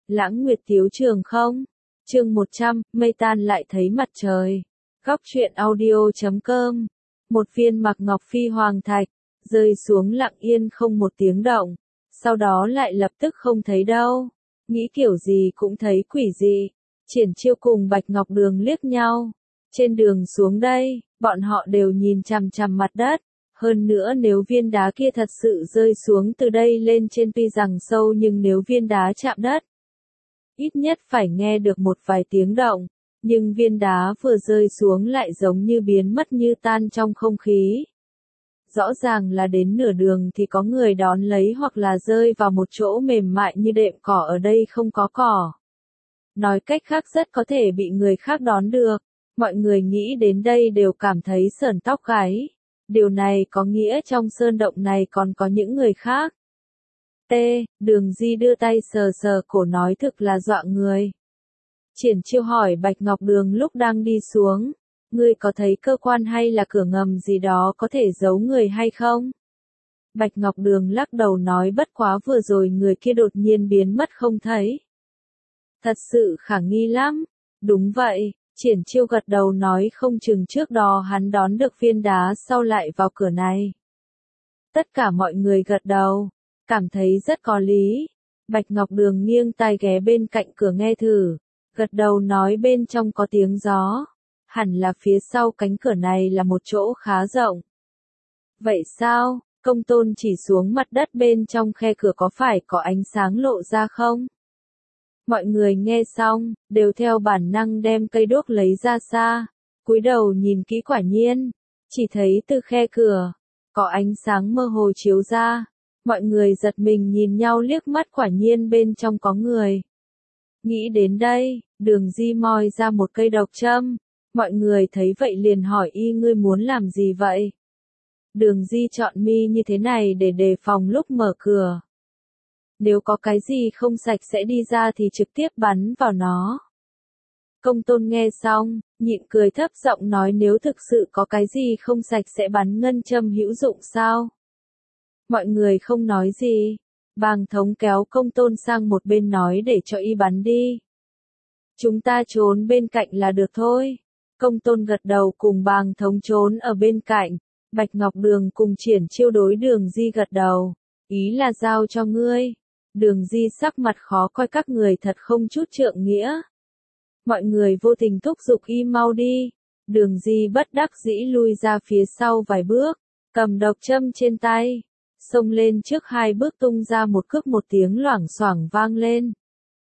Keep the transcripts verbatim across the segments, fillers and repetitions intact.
Lãng Nguyệt Tiếu Trường không? Chương một trăm, mây tan lại thấy mặt trời. Góc truyện audio chấm com. Một viên mặc ngọc phi hoàng thạch, rơi xuống lặng yên không một tiếng động, sau đó lại lập tức không thấy đâu. Nghĩ kiểu gì cũng thấy quỷ dị. Triển Chiêu cùng Bạch Ngọc Đường liếc nhau. Trên đường xuống đây, bọn họ đều nhìn chằm chằm mặt đất. Hơn nữa nếu viên đá kia thật sự rơi xuống từ đây lên trên tuy rằng sâu nhưng nếu viên đá chạm đất, ít nhất phải nghe được một vài tiếng động. Nhưng viên đá vừa rơi xuống lại giống như biến mất như tan trong không khí. Rõ ràng là đến nửa đường thì có người đón lấy hoặc là rơi vào một chỗ mềm mại như đệm cỏ, ở đây không có cỏ. Nói cách khác rất có thể bị người khác đón được. Mọi người nghĩ đến đây đều cảm thấy sởn tóc gáy. Điều này có nghĩa trong sơn động này còn có những người khác. T. Đường Di đưa tay sờ sờ cổ nói thực là dọa người. Triển Chiêu hỏi Bạch Ngọc Đường lúc đang đi xuống. Ngươi có thấy cơ quan hay là cửa ngầm gì đó có thể giấu người hay không? Bạch Ngọc Đường lắc đầu nói bất quá vừa rồi người kia đột nhiên biến mất không thấy. Thật sự khả nghi lắm. Đúng vậy, Triển Chiêu gật đầu nói không chừng trước đó hắn đón được viên đá sau lại vào cửa này. Tất cả mọi người gật đầu, cảm thấy rất có lý. Bạch Ngọc Đường nghiêng tai ghé bên cạnh cửa nghe thử, gật đầu nói bên trong có tiếng gió. Hẳn là phía sau cánh cửa này là một chỗ khá rộng. Vậy sao? Công Tôn chỉ xuống mặt đất bên trong khe cửa có phải có ánh sáng lộ ra không? Mọi người nghe xong, đều theo bản năng đem cây đuốc lấy ra xa, cúi đầu nhìn kỹ quả nhiên, chỉ thấy từ khe cửa, có ánh sáng mơ hồ chiếu ra. Mọi người giật mình nhìn nhau liếc mắt, quả nhiên bên trong có người. Nghĩ đến đây, Đường Di moi ra một cây độc châm. Mọi người thấy vậy liền hỏi y ngươi muốn làm gì vậy? Đường Di chọn mi như thế này để đề phòng lúc mở cửa. Nếu có cái gì không sạch sẽ đi ra thì trực tiếp bắn vào nó. Công Tôn nghe xong, nhịn cười thấp giọng nói nếu thực sự có cái gì không sạch sẽ bắn ngân châm hữu dụng sao? Mọi người không nói gì. Bàng Thống kéo Công Tôn sang một bên nói để cho y bắn đi. Chúng ta trốn bên cạnh là được thôi. Công Tôn gật đầu cùng Bàng Thống trốn ở bên cạnh. Bạch Ngọc Đường cùng Triển Chiêu đối Đường Di gật đầu. Ý là giao cho ngươi. Đường Di sắc mặt khó coi, các người thật không chút trượng nghĩa. Mọi người vô tình thúc giục y mau đi. Đường Di bất đắc dĩ lui ra phía sau vài bước, cầm độc châm trên tay, xông lên trước hai bước tung ra một cước, một tiếng loảng xoảng vang lên.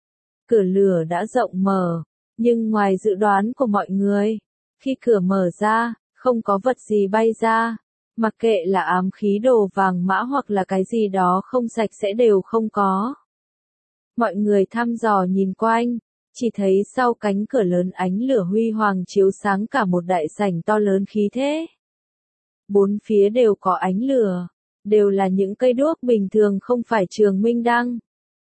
Cửa lửa đã rộng mở, nhưng ngoài dự đoán của mọi người, khi cửa mở ra, không có vật gì bay ra. Mặc kệ là ám khí đồ vàng mã hoặc là cái gì đó không sạch sẽ đều không có. Mọi người thăm dò nhìn quanh, chỉ thấy sau cánh cửa lớn ánh lửa huy hoàng chiếu sáng cả một đại sảnh to lớn khí thế. Bốn phía đều có ánh lửa, đều là những cây đuốc bình thường không phải trường minh đăng.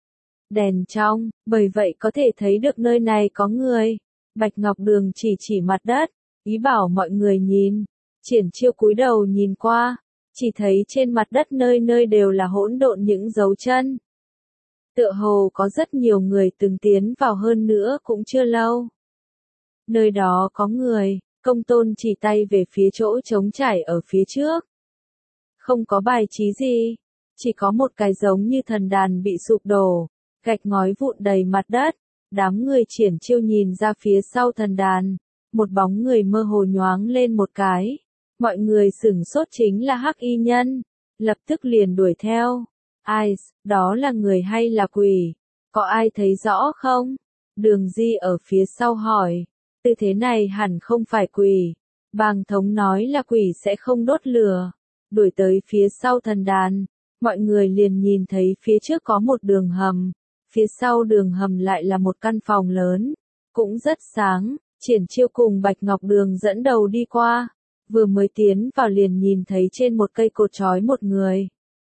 Đèn trong, bởi vậy có thể thấy được nơi này có người. Bạch Ngọc Đường chỉ chỉ mặt đất, ý bảo mọi người nhìn. Triển Chiêu cúi đầu nhìn qua, chỉ thấy trên mặt đất nơi nơi đều là hỗn độn những dấu chân. Tựa hồ có rất nhiều người từng tiến vào, hơn nữa cũng chưa lâu. Nơi đó có người. Công Tôn chỉ tay về phía chỗ trống trải ở phía trước. Không có bài trí gì, chỉ có một cái giống như thần đàn bị sụp đổ, gạch ngói vụn đầy mặt đất. Đám người Triển Chiêu nhìn ra phía sau thần đàn, một bóng người mơ hồ nhoáng lên một cái. Mọi người sửng sốt, chính là Hắc Y Nhân, lập tức liền đuổi theo. Ai, đó là người hay là quỷ? Có ai thấy rõ không? Đường Di ở phía sau hỏi. Tư thế này hẳn không phải quỷ. Bàng Thống nói là quỷ sẽ không đốt lửa. Đuổi tới phía sau thần đàn, mọi người liền nhìn thấy phía trước có một đường hầm. Phía sau đường hầm lại là một căn phòng lớn, cũng rất sáng. Triển Chiêu cùng Bạch Ngọc Đường dẫn đầu đi qua. Vừa mới tiến vào liền nhìn thấy trên một cây cột trói một người.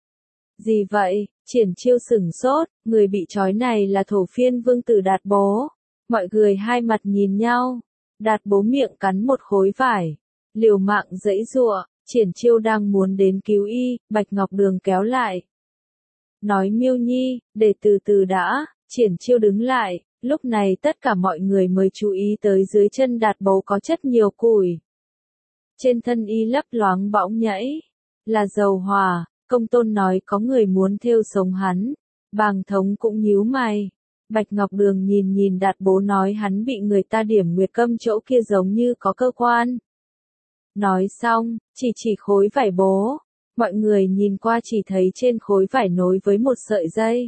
Gì vậy? Triển Chiêu sửng sốt, người bị trói này là Thổ Phiên Vương tử Đạt Bố. Mọi người hai mặt nhìn nhau. Đạt Bố miệng cắn một khối vải, liều mạng giãy giụa. Triển Chiêu đang muốn đến cứu y, Bạch Ngọc Đường kéo lại. Nói Miêu Nhi, để từ từ đã. Triển Chiêu đứng lại, lúc này tất cả mọi người mới chú ý tới dưới chân Đạt Bố có chất nhiều củi. Trên thân y lấp loáng bõng nhảy, là dầu hỏa, Công Tôn nói có người muốn thêu sống hắn. Bàng Thống cũng nhíu mày. Bạch Ngọc Đường nhìn nhìn Đạt Bố nói hắn bị người ta điểm nguyệt câm chỗ kia giống như có cơ quan. Nói xong, chỉ chỉ khối vải bố. Mọi người nhìn qua chỉ thấy trên khối vải nối với một sợi dây.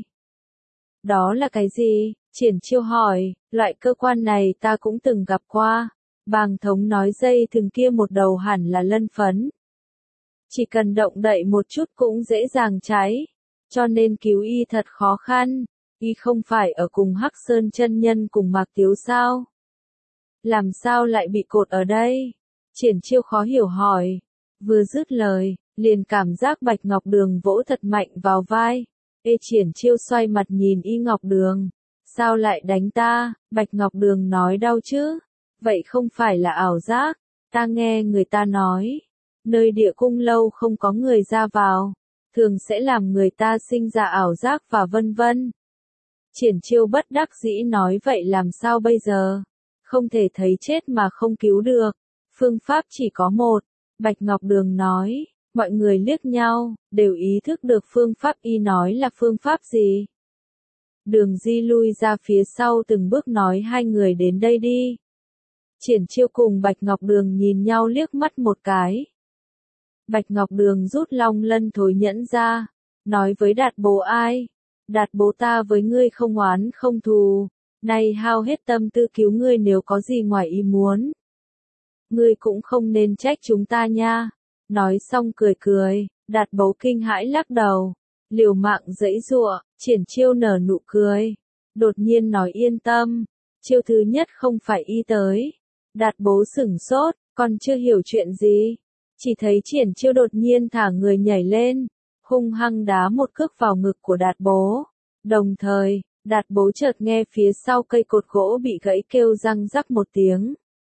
Đó là cái gì? Triển Chiêu hỏi, loại cơ quan này ta cũng từng gặp qua. Bàng Thống nói dây thừng kia một đầu hẳn là lân phấn. Chỉ cần động đậy một chút cũng dễ dàng cháy. Cho nên cứu y thật khó khăn. Y không phải ở cùng Hắc Sơn chân nhân cùng Mạc Tiếu sao? Làm sao lại bị cột ở đây? Triển Chiêu khó hiểu hỏi. Vừa dứt lời, liền cảm giác Bạch Ngọc Đường vỗ thật mạnh vào vai. Ê Triển Chiêu xoay mặt nhìn y Ngọc Đường. Sao lại đánh ta? Bạch Ngọc Đường nói đau chứ? Vậy không phải là ảo giác. Ta nghe người ta nói. Nơi địa cung lâu không có người ra vào. Thường sẽ làm người ta sinh ra ảo giác và vân vân. Triển Chiêu bất đắc dĩ nói vậy làm sao bây giờ? Không thể thấy chết mà không cứu được. Phương pháp chỉ có một. Bạch Ngọc Đường nói. Mọi người liếc nhau, đều ý thức được phương pháp y nói là phương pháp gì. Đường Di lui ra phía sau từng bước nói hai người đến đây đi. Triển Chiêu cùng Bạch Ngọc Đường nhìn nhau liếc mắt một cái. Bạch Ngọc Đường rút long lân thối nhẫn ra, nói với Đạt Bố ai. Đạt Bố ta với ngươi không oán không thù, nay hao hết tâm tư cứu ngươi nếu có gì ngoài ý muốn. Ngươi cũng không nên trách chúng ta nha. Nói xong cười cười, Đạt Bố kinh hãi lắc đầu, liều mạng giãy giụa. Triển Chiêu nở nụ cười, đột nhiên nói yên tâm, chiêu thứ nhất không phải y tới. Đạt Bố sửng sốt, còn chưa hiểu chuyện gì, chỉ thấy Triển Chiêu đột nhiên thả người nhảy lên, hung hăng đá một cước vào ngực của Đạt Bố. Đồng thời, Đạt Bố chợt nghe phía sau cây cột gỗ bị gãy kêu răng rắc một tiếng.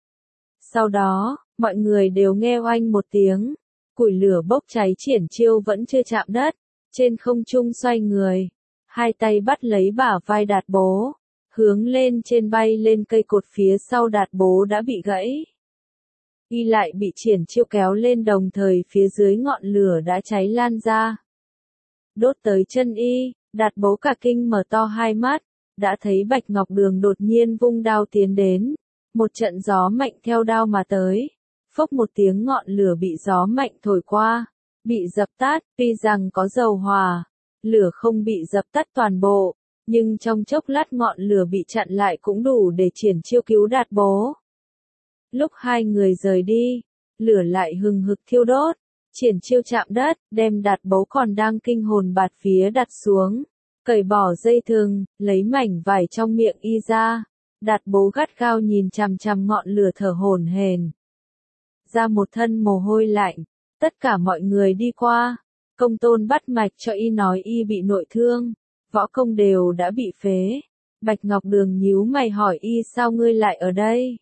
Sau đó, mọi người đều nghe oanh một tiếng, củi lửa bốc cháy. Triển Chiêu vẫn chưa chạm đất, trên không trung xoay người, hai tay bắt lấy bả vai Đạt Bố, hướng lên trên bay lên cây cột phía sau Đạt Bố đã bị gãy. Y lại bị Triển Chiêu kéo lên đồng thời phía dưới ngọn lửa đã cháy lan ra. Đốt tới chân y, Đạt Bố cả kinh mở to hai mắt, đã thấy Bạch Ngọc Đường đột nhiên vung đao tiến đến. Một trận gió mạnh theo đao mà tới. Phốc một tiếng ngọn lửa bị gió mạnh thổi qua, bị dập tắt. Tuy rằng có dầu hỏa, lửa không bị dập tắt toàn bộ, nhưng trong chốc lát ngọn lửa bị chặn lại cũng đủ để Triển Chiêu cứu Đạt Bố. Lúc hai người rời đi, lửa lại hừng hực thiêu đốt. Triển Chiêu chạm đất, đem Đạt Bố còn đang kinh hồn bạt vía đặt xuống, cởi bỏ dây thừng, lấy mảnh vải trong miệng y ra. Đạt Bố gắt gao nhìn chằm chằm ngọn lửa thở hổn hển, ra một thân mồ hôi lạnh. Tất cả mọi người đi qua, Công Tôn bắt mạch cho y nói y bị nội thương, võ công đều đã bị phế. Bạch Ngọc Đường nhíu mày hỏi y sao ngươi lại ở đây?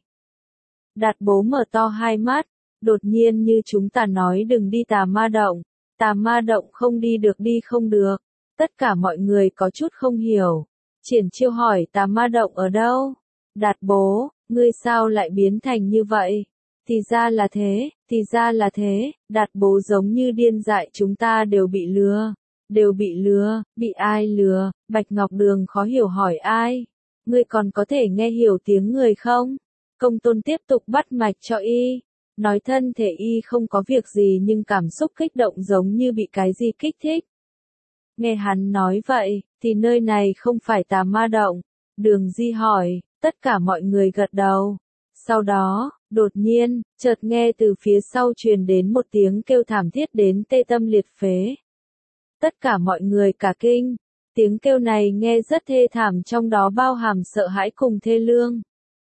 Đạt Bố mở to hai mắt, đột nhiên như chúng ta nói đừng đi Tà Ma Động, Tà Ma Động không đi được đi không được. Tất cả mọi người có chút không hiểu. Triển Chiêu hỏi Tà Ma Động ở đâu? Đạt Bố, ngươi sao lại biến thành như vậy? Thì ra là thế, thì ra là thế. Đạt Bố giống như điên dại, chúng ta đều bị lừa, đều bị lừa. Bị ai lừa? Bạch Ngọc Đường khó hiểu hỏi ai? Ngươi còn có thể nghe hiểu tiếng người không? Công Tôn tiếp tục bắt mạch cho y, nói thân thể y không có việc gì nhưng cảm xúc kích động giống như bị cái gì kích thích. Nghe hắn nói vậy, thì nơi này không phải Tà Ma Động. Đường Di hỏi, tất cả mọi người gật đầu. Sau đó, đột nhiên, chợt nghe từ phía sau truyền đến một tiếng kêu thảm thiết đến tê tâm liệt phế. Tất cả mọi người cả kinh, tiếng kêu này nghe rất thê thảm, trong đó bao hàm sợ hãi cùng thê lương.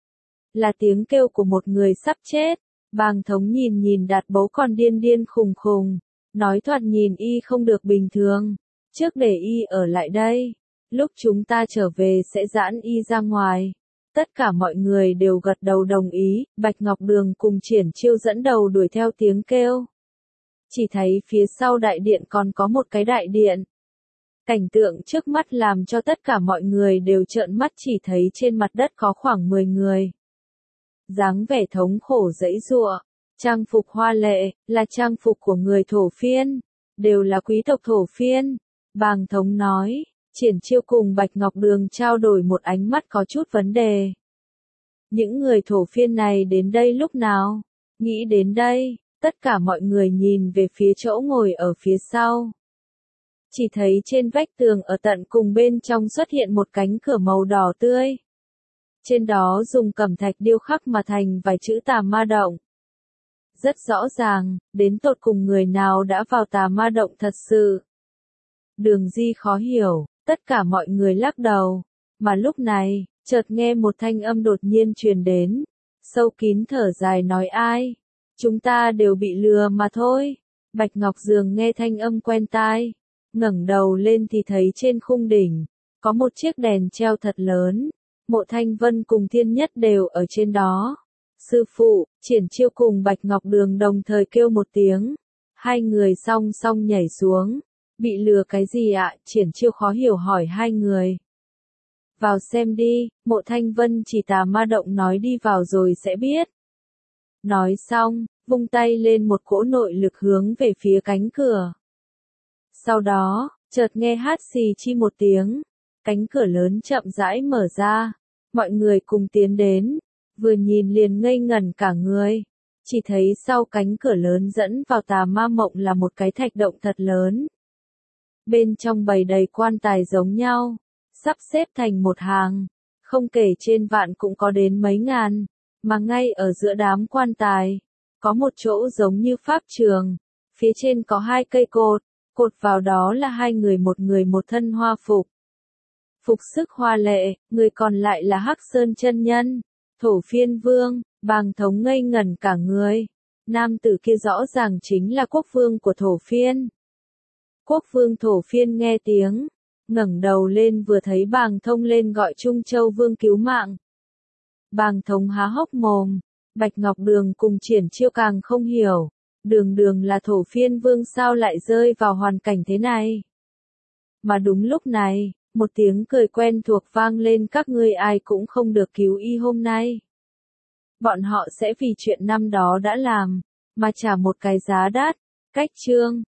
Là tiếng kêu của một người sắp chết. Bàng Thống nhìn nhìn Đạt Bố còn điên điên khùng khùng, nói thoạt nhìn y không được bình thường. Trước để y ở lại đây, lúc chúng ta trở về sẽ giãn y ra ngoài. Tất cả mọi người đều gật đầu đồng ý. Bạch Ngọc Đường cùng Triển Chiêu dẫn đầu đuổi theo tiếng kêu. Chỉ thấy phía sau đại điện còn có một cái đại điện. Cảnh tượng trước mắt làm cho tất cả mọi người đều trợn mắt, chỉ thấy trên mặt đất có khoảng mười người. Dáng vẻ thống khổ giãy giụa, trang phục hoa lệ, là trang phục của người Thổ Phiên, đều là quý tộc Thổ Phiên. Bàng Thống nói, Triển Chiêu cùng Bạch Ngọc Đường trao đổi một ánh mắt có chút vấn đề. Những người Thổ Phiên này đến đây lúc nào? Nghĩ đến đây, tất cả mọi người nhìn về phía chỗ ngồi ở phía sau. Chỉ thấy trên vách tường ở tận cùng bên trong xuất hiện một cánh cửa màu đỏ tươi. Trên đó dùng cẩm thạch điêu khắc mà thành vài chữ Tà Ma Động. Rất rõ ràng, đến tột cùng người nào đã vào Tà Ma Động thật sự. Đường Di khó hiểu, tất cả mọi người lắc đầu. Mà lúc này, chợt nghe một thanh âm đột nhiên truyền đến. Sâu kín thở dài nói ai? Chúng ta đều bị lừa mà thôi. Bạch Ngọc Dường nghe thanh âm quen tai. Ngẩng đầu lên thì thấy trên khung đỉnh, có một chiếc đèn treo thật lớn. Mộ Thanh Vân cùng Thiên Nhất đều ở trên đó. Sư phụ, Triển Chiêu cùng Bạch Ngọc Đường đồng thời kêu một tiếng. Hai người song song nhảy xuống. Bị lừa cái gì ạ? Triển Chiêu khó hiểu hỏi hai người. Vào xem đi, Mộ Thanh Vân chỉ Tà Ma Động nói đi vào rồi sẽ biết. Nói xong, vung tay lên một cỗ nội lực hướng về phía cánh cửa. Sau đó, chợt nghe hát xì chi một tiếng, cánh cửa lớn chậm rãi mở ra, mọi người cùng tiến đến, vừa nhìn liền ngây ngẩn cả người, chỉ thấy sau cánh cửa lớn dẫn vào Tà Ma Mộng là một cái thạch động thật lớn. Bên trong bày đầy quan tài giống nhau, sắp xếp thành một hàng, không kể trên vạn cũng có đến mấy ngàn, mà ngay ở giữa đám quan tài, có một chỗ giống như pháp trường, phía trên có hai cây cột. Cột vào đó là hai người, một người một thân hoa phục. Phục sức hoa lệ, người còn lại là Hắc Sơn chân nhân, Thổ Phiên Vương. Bàng Thống ngây ngẩn cả người. Nam tử kia rõ ràng chính là quốc vương của Thổ Phiên. Quốc vương Thổ Phiên nghe tiếng, ngẩng đầu lên vừa thấy Bàng Thông lên gọi Trung Châu Vương cứu mạng. Bàng Thống há hốc mồm, Bạch Ngọc Đường cùng Triển Chiêu càng không hiểu. Đường đường là Thổ Phiên Vương sao lại rơi vào hoàn cảnh thế này? Mà đúng lúc này, một tiếng cười quen thuộc vang lên, các ngươi ai cũng không được cứu y hôm nay. Bọn họ sẽ vì chuyện năm đó đã làm, mà trả một cái giá đắt. Cách chương